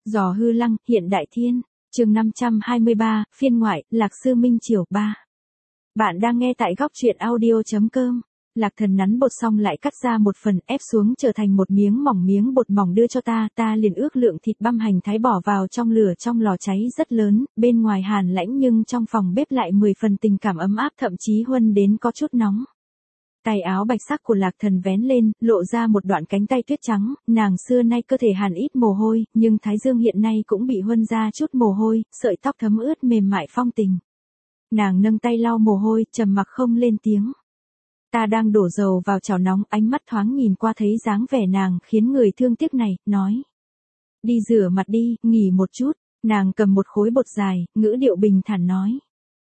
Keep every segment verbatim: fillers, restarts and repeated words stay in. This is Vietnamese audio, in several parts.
Giò hư lăng, hiện đại thiên. Chương năm trăm hai mươi ba, phiên ngoại, Lạc Sư Minh Triều ba. Bạn đang nghe tại góc truyện audio chấm com. Lạc Thần nắn bột xong lại cắt ra một phần, ép xuống trở thành một miếng mỏng miếng bột mỏng đưa cho ta, ta liền ước lượng thịt băm hành thái bỏ vào trong lửa trong lò cháy rất lớn, bên ngoài hàn lãnh nhưng trong phòng bếp lại mười phần tình cảm ấm áp, thậm chí huân đến có chút nóng. Tay áo bạch sắc của Lạc Thần vén lên, lộ ra một đoạn cánh tay tuyết trắng, nàng xưa nay cơ thể hàn ít mồ hôi, nhưng thái dương hiện nay cũng bị huân ra chút mồ hôi, sợi tóc thấm ướt mềm mại phong tình. Nàng nâng tay lau mồ hôi, trầm mặc không lên tiếng. Ta đang đổ dầu vào chảo nóng, ánh mắt thoáng nhìn qua thấy dáng vẻ nàng khiến người thương tiếc này, nói. Đi rửa mặt đi, nghỉ một chút, nàng cầm một khối bột dài, ngữ điệu bình thản nói.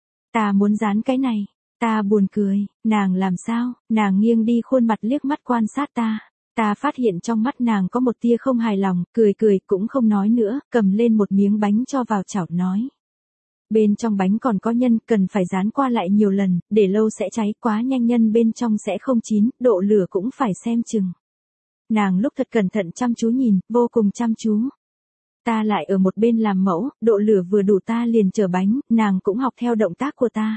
Ta muốn dán cái này. Ta buồn cười, nàng làm sao, nàng nghiêng đi khuôn mặt liếc mắt quan sát ta. Ta phát hiện trong mắt nàng có một tia không hài lòng, cười cười cũng không nói nữa, cầm lên một miếng bánh cho vào chảo nói. Bên trong bánh còn có nhân, cần phải dán qua lại nhiều lần, để lâu sẽ cháy, quá nhanh nhân bên trong sẽ không chín, độ lửa cũng phải xem chừng. Nàng lúc thật cẩn thận chăm chú nhìn, vô cùng chăm chú. Ta lại ở một bên làm mẫu, độ lửa vừa đủ ta liền chở bánh, nàng cũng học theo động tác của ta.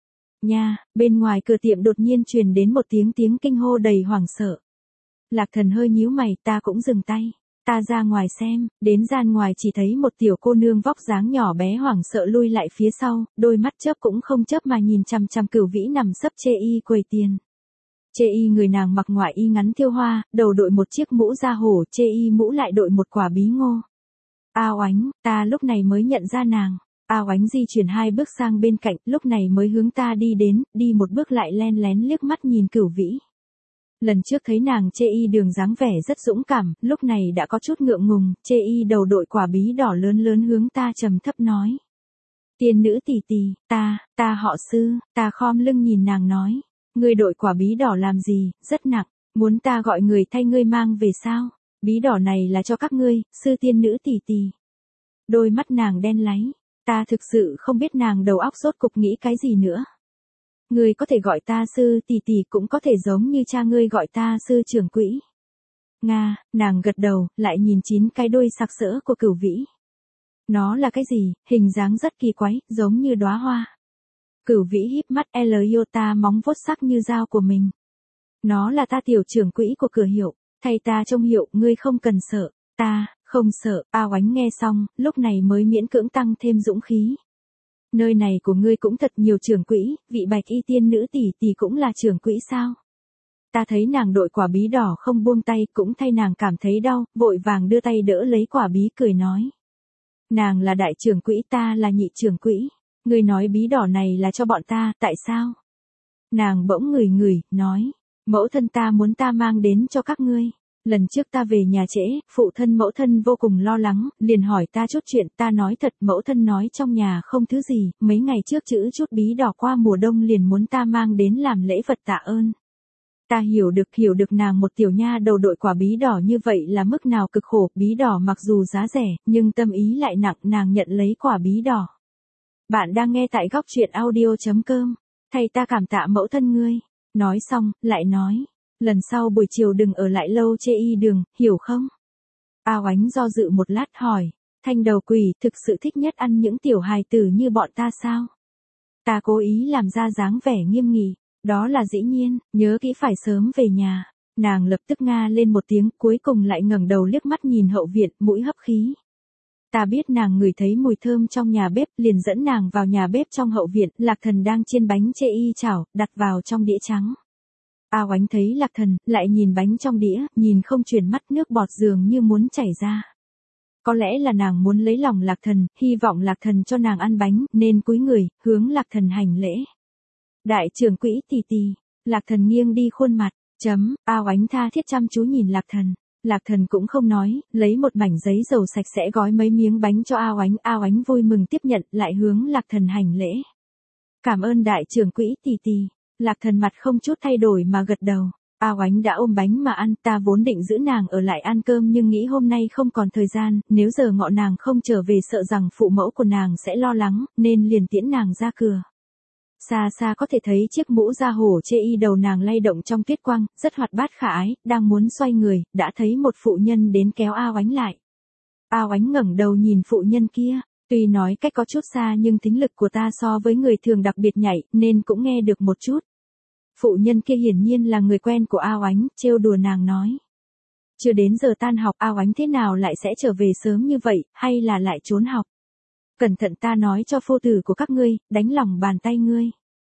Nha, bên ngoài cửa tiệm đột nhiên truyền đến một tiếng tiếng kinh hô đầy hoảng sợ. Lạc Thần hơi nhíu mày, ta cũng dừng tay. Ta ra ngoài xem, đến gian ngoài chỉ thấy một tiểu cô nương vóc dáng nhỏ bé hoảng sợ lui lại phía sau, đôi mắt chớp cũng không chớp mà nhìn chằm chằm Cửu Vĩ nằm sấp chê y quầy tiền. Chê y người nàng mặc ngoại y ngắn thêu hoa, đầu đội một chiếc mũ da hổ, chê y mũ lại đội một quả bí ngô. A Oánh, ta lúc này mới nhận ra nàng. A Oánh di chuyển hai bước sang bên cạnh, lúc này mới hướng ta đi đến, đi một bước lại len lén liếc mắt nhìn Cửu Vĩ. Lần trước thấy nàng chê y đường dáng vẻ rất dũng cảm, lúc này đã có chút ngượng ngùng, chê y đầu đội quả bí đỏ lớn lớn hướng ta trầm thấp nói. Tiên nữ tỷ tỷ, ta, ta họ Sư, ta khom lưng nhìn nàng nói. Ngươi đội quả bí đỏ làm gì, rất nặng, muốn ta gọi người thay ngươi mang về sao? Bí đỏ này là cho các ngươi, Sư tiên nữ tỷ tỷ. Đôi mắt nàng đen láy. Ta thực sự không biết nàng đầu óc rốt cục nghĩ cái gì nữa. Ngươi có thể gọi ta sư tỷ tỷ, cũng có thể giống như cha ngươi gọi ta sư trưởng quỹ. Nga, nàng gật đầu, lại nhìn chín cái đuôi sặc sỡ của Cửu Vĩ. Nó là cái gì, hình dáng rất kỳ quái, giống như đóa hoa. Cửu Vĩ híp mắt, L ta móng vuốt sắc như dao của mình. Nó là ta tiểu trưởng quỹ của cửa hiệu, thay ta trông hiệu, ngươi không cần sợ. Ta, không sợ. A Oánh nghe xong, lúc này mới miễn cưỡng tăng thêm dũng khí. Nơi này của ngươi cũng thật nhiều trưởng quỹ, vị bạch y tiên nữ tỷ tỷ cũng là trưởng quỹ sao? Ta thấy nàng đội quả bí đỏ không buông tay, cũng thay nàng cảm thấy đau, vội vàng đưa tay đỡ lấy quả bí cười nói. Nàng là đại trưởng quỹ, ta là nhị trưởng quỹ. Ngươi nói bí đỏ này là cho bọn ta, tại sao? Nàng bỗng ngửi ngửi, nói. Mẫu thân ta muốn ta mang đến cho các ngươi. Lần trước ta về nhà trễ, phụ thân mẫu thân vô cùng lo lắng, liền hỏi ta chút chuyện, ta nói thật, mẫu thân nói trong nhà không thứ gì, mấy ngày trước chữ chút bí đỏ qua mùa đông liền muốn ta mang đến làm lễ vật tạ ơn. Ta hiểu được hiểu được nàng một tiểu nha đầu đội quả bí đỏ như vậy là mức nào cực khổ, bí đỏ mặc dù giá rẻ, nhưng tâm ý lại nặng, nàng nhận lấy quả bí đỏ. Bạn đang nghe tại góc truyện audio chấm com, thay ta cảm tạ mẫu thân ngươi. Nói xong, lại nói. Lần sau buổi chiều đừng ở lại lâu chê y đường, hiểu không? A Oánh do dự một lát hỏi, thanh đầu quỷ thực sự thích nhất ăn những tiểu hài tử như bọn ta sao? Ta cố ý làm ra dáng vẻ nghiêm nghị, đó là dĩ nhiên, nhớ kỹ phải sớm về nhà. Nàng lập tức nga lên một tiếng, cuối cùng lại ngẩng đầu liếc mắt nhìn hậu viện, mũi hấp khí. Ta biết nàng ngửi thấy mùi thơm trong nhà bếp, liền dẫn nàng vào nhà bếp trong hậu viện, Lạc Thần đang chiên bánh chê y chảo, đặt vào trong đĩa trắng. A Oánh thấy Lạc Thần, lại nhìn bánh trong đĩa, nhìn không chuyển mắt, nước bọt dường như muốn chảy ra. Có lẽ là nàng muốn lấy lòng Lạc Thần, hy vọng Lạc Thần cho nàng ăn bánh, nên cúi người, hướng Lạc Thần hành lễ. Đại trưởng quỹ tỷ tỷ, Lạc Thần nghiêng đi khuôn mặt, chấm, A Oánh tha thiết chăm chú nhìn Lạc Thần. Lạc Thần cũng không nói, lấy một mảnh giấy dầu sạch sẽ gói mấy miếng bánh cho A Oánh, A Oánh vui mừng tiếp nhận, lại hướng Lạc Thần hành lễ. Cảm ơn đại trưởng quỹ tỷ tỷ. Lạc Thần mặt không chút thay đổi mà gật đầu. A Oánh đã ôm bánh mà ăn, ta vốn định giữ nàng ở lại ăn cơm nhưng nghĩ hôm nay không còn thời gian, nếu giờ ngọ nàng không trở về sợ rằng phụ mẫu của nàng sẽ lo lắng, nên liền tiễn nàng ra cửa. Xa xa có thể thấy chiếc mũ da hổ chê y đầu nàng lay động trong tuyết quang, rất hoạt bát khả ái, đang muốn xoay người, đã thấy một phụ nhân đến kéo A Oánh lại. Ao Ánh ngẩng đầu nhìn phụ nhân kia, tuy nói cách có chút xa nhưng tính lực của ta so với người thường đặc biệt nhạy, nên cũng nghe được một chút. Phụ nhân kia hiển nhiên là người quen của Ao Ánh, trêu đùa nàng nói. Chưa đến giờ tan học, Ao Ánh thế nào lại sẽ trở về sớm như vậy, hay là lại trốn học? Cẩn thận ta nói cho phu tử của các ngươi, đánh lỏng bàn tay ngươi.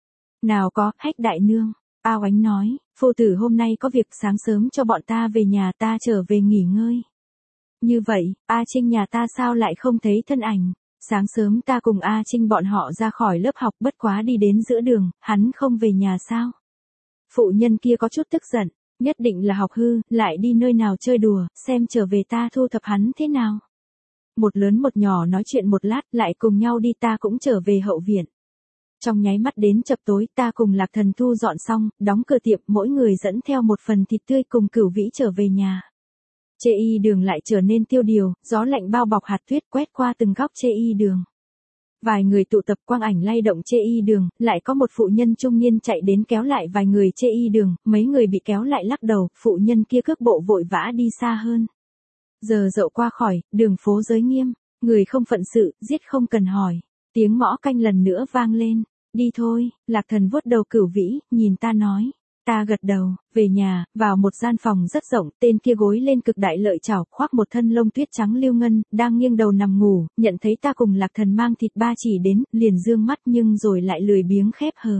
Nào có, Hách đại nương. Ao Ánh nói, phu tử hôm nay có việc, sáng sớm cho bọn ta về nhà, ta trở về nghỉ ngơi. Như vậy, A Trinh nhà ta sao lại không thấy thân ảnh? Sáng sớm ta cùng A Trinh bọn họ ra khỏi lớp học, bất quá đi đến giữa đường, hắn không về nhà sao? Phụ nhân kia có chút tức giận, nhất định là học hư, lại đi nơi nào chơi đùa, xem trở về ta thu thập hắn thế nào. Một lớn một nhỏ nói chuyện một lát, lại cùng nhau đi, ta cũng trở về hậu viện. Trong nháy mắt đến chập tối, ta cùng Lạc Thần thu dọn xong, đóng cửa tiệm, mỗi người dẫn theo một phần thịt tươi cùng Cửu Vĩ trở về nhà. Chê y đường lại trở nên tiêu điều, gió lạnh bao bọc hạt tuyết quét qua từng góc chê y đường. Vài người tụ tập, quang ảnh lay động chê y đường, lại có một phụ nhân trung niên chạy đến kéo lại vài người chê y đường, mấy người bị kéo lại lắc đầu, phụ nhân kia cước bộ vội vã đi xa hơn. Giờ dậu qua khỏi, đường phố giới nghiêm, người không phận sự, giết không cần hỏi. Tiếng mõ canh lần nữa vang lên, đi thôi. Lạc Thần vuốt đầu Cửu Vĩ, nhìn ta nói. Ta gật đầu, về nhà, vào một gian phòng rất rộng, tên kia gối lên cực đại lợi chảo, khoác một thân lông tuyết trắng lưu ngân, đang nghiêng đầu nằm ngủ, nhận thấy ta cùng Lạc Thần mang thịt ba chỉ đến, liền dương mắt nhưng rồi lại lười biếng khép hờ.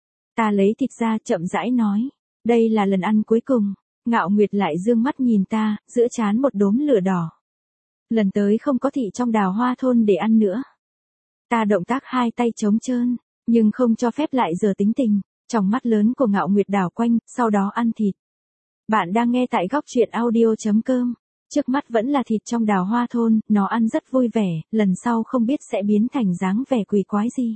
Ta lấy thịt ra chậm rãi nói, đây là lần ăn cuối cùng. Ngạo Nguyệt lại dương mắt nhìn ta, giữa trán một đốm lửa đỏ. Lần tới không có thị trong Đào Hoa thôn để ăn nữa. Ta động tác hai tay trống trơn, nhưng không cho phép lại giờ tính tình. Trong mắt lớn của Ngạo Nguyệt đảo quanh, sau đó ăn thịt. Bạn đang nghe tại góc truyện audio chấm com. Trước mắt vẫn là thịt trong Đào Hoa thôn, nó ăn rất vui vẻ, lần sau không biết sẽ biến thành dáng vẻ quỷ quái gì.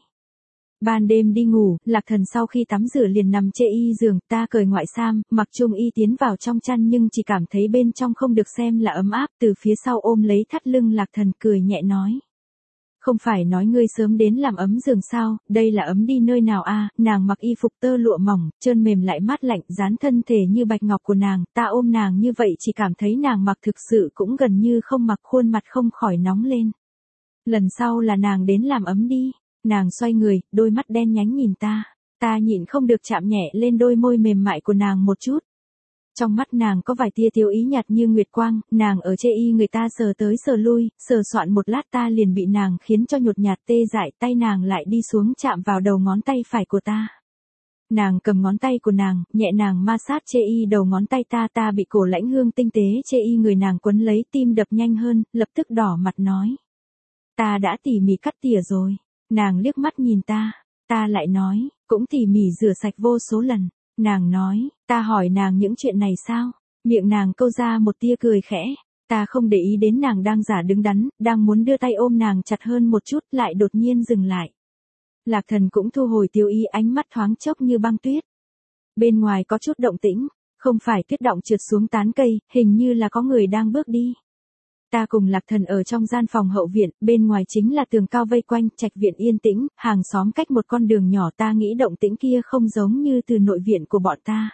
Ban đêm đi ngủ, Lạc Thần sau khi tắm rửa liền nằm chê y giường, ta cởi ngoại sam, mặc trung y tiến vào trong chăn nhưng chỉ cảm thấy bên trong không được xem là ấm áp, từ phía sau ôm lấy thắt lưng Lạc Thần cười nhẹ nói. Không phải nói ngươi sớm đến làm ấm giường sao, đây là ấm đi nơi nào a? Nàng mặc y phục tơ lụa mỏng, trơn mềm lại mát lạnh, dán thân thể như bạch ngọc của nàng, ta ôm nàng như vậy chỉ cảm thấy nàng mặc thực sự cũng gần như không mặc, khuôn mặt không khỏi nóng lên. Lần sau là nàng đến làm ấm đi. Nàng xoay người, đôi mắt đen nhánh nhìn ta, ta nhịn không được chạm nhẹ lên đôi môi mềm mại của nàng một chút. Trong mắt nàng có vài tia tiêu ý nhạt như nguyệt quang, nàng ở chê y người ta sờ tới sờ lui, sờ soạn một lát ta liền bị nàng khiến cho nhột nhạt tê dại, tay nàng lại đi xuống chạm vào đầu ngón tay phải của ta. Nàng cầm ngón tay của nàng, nhẹ nàng ma sát chê y đầu ngón tay ta, ta bị cổ lãnh hương tinh tế chê y người nàng quấn lấy, tim đập nhanh hơn, lập tức đỏ mặt nói. Ta đã tỉ mỉ cắt tỉa rồi. Nàng liếc mắt nhìn ta, ta lại nói, cũng tỉ mỉ rửa sạch vô số lần. Nàng nói, ta hỏi nàng những chuyện này sao? Miệng nàng câu ra một tia cười khẽ, ta không để ý đến nàng đang giả đứng đắn, đang muốn đưa tay ôm nàng chặt hơn một chút, lại đột nhiên dừng lại. Lạc Thần cũng thu hồi tiêu ý, ánh mắt thoáng chốc như băng tuyết. Bên ngoài có chút động tĩnh, không phải tuyết động trượt xuống tán cây, hình như là có người đang bước đi. Ta cùng Lạc Thần ở trong gian phòng hậu viện, bên ngoài chính là tường cao vây quanh, trạch viện yên tĩnh, hàng xóm cách một con đường nhỏ, ta nghĩ động tĩnh kia không giống như từ nội viện của bọn ta.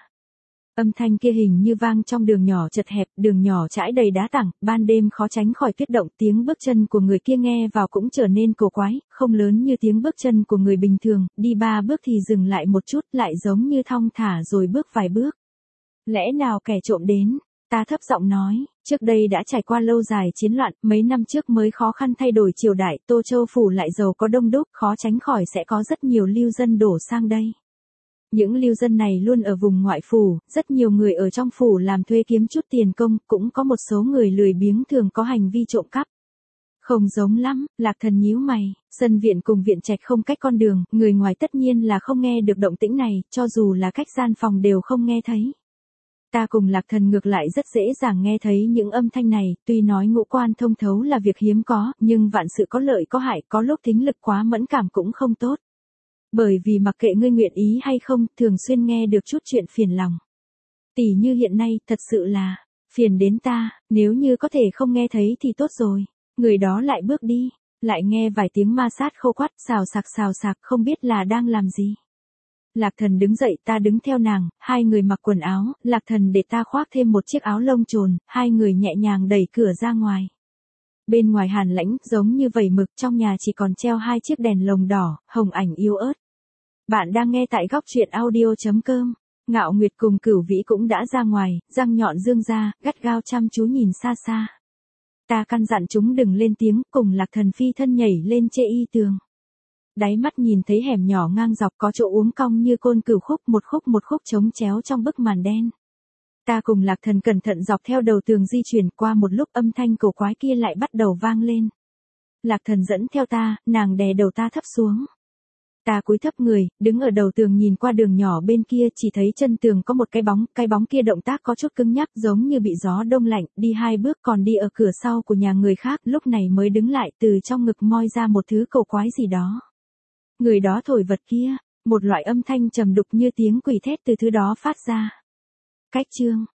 Âm thanh kia hình như vang trong đường nhỏ chật hẹp, đường nhỏ trải đầy đá tảng, ban đêm khó tránh khỏi tuyết động, tiếng bước chân của người kia nghe vào cũng trở nên cổ quái, không lớn như tiếng bước chân của người bình thường, đi ba bước thì dừng lại một chút, lại giống như thong thả rồi bước vài bước. Lẽ nào kẻ trộm đến? Ta thấp giọng nói, trước đây đã trải qua lâu dài chiến loạn, mấy năm trước mới khó khăn thay đổi triều đại, Tô Châu phủ lại giàu có đông đúc, khó tránh khỏi sẽ có rất nhiều lưu dân đổ sang đây. Những lưu dân này luôn ở vùng ngoại phủ, rất nhiều người ở trong phủ làm thuê kiếm chút tiền công, cũng có một số người lười biếng thường có hành vi trộm cắp. Không giống lắm, Lạc Thần nhíu mày, sân viện cùng viện trạch không cách con đường, người ngoài tất nhiên là không nghe được động tĩnh này, cho dù là cách gian phòng đều không nghe thấy. Ta cùng Lạc Thần ngược lại rất dễ dàng nghe thấy những âm thanh này, tuy nói ngũ quan thông thấu là việc hiếm có, nhưng vạn sự có lợi có hại, có lúc thính lực quá mẫn cảm cũng không tốt. Bởi vì mặc kệ ngươi nguyện ý hay không, thường xuyên nghe được chút chuyện phiền lòng. Tỉ như hiện nay, thật sự là, phiền đến ta, nếu như có thể không nghe thấy thì tốt rồi. Người đó lại bước đi, lại nghe vài tiếng ma sát khô quắt, xào sạc xào sạc, không biết là đang làm gì. Lạc Thần đứng dậy, ta đứng theo nàng, hai người mặc quần áo, Lạc Thần để ta khoác thêm một chiếc áo lông trồn, hai người nhẹ nhàng đẩy cửa ra ngoài. Bên ngoài hàn lãnh, giống như vẩy mực, trong nhà chỉ còn treo hai chiếc đèn lồng đỏ, hồng ảnh yếu ớt. Bạn đang nghe tại góc truyện audio.com. Ngạo Nguyệt cùng Cửu Vĩ cũng đã ra ngoài, răng nhọn dương ra, gắt gao chăm chú nhìn xa xa. Ta căn dặn chúng đừng lên tiếng, cùng Lạc Thần phi thân nhảy lên chê y tường. Đáy mắt nhìn thấy hẻm nhỏ ngang dọc có chỗ uốn cong như côn cửu khúc, một khúc một khúc trống chéo trong bức màn đen. Ta cùng Lạc Thần cẩn thận dọc theo đầu tường di chuyển, qua một lúc âm thanh cổ quái kia lại bắt đầu vang lên. Lạc Thần dẫn theo ta, nàng đè đầu ta thấp xuống. Ta cúi thấp người, đứng ở đầu tường nhìn qua đường nhỏ bên kia, chỉ thấy chân tường có một cái bóng, cái bóng kia động tác có chút cứng nhắc, giống như bị gió đông lạnh, đi hai bước còn đi ở cửa sau của nhà người khác, lúc này mới đứng lại, từ trong ngực moi ra một thứ cổ quái gì đó. Người đó thổi vật kia, một loại âm thanh trầm đục như tiếng quỷ thét từ thứ đó phát ra. Cách chương,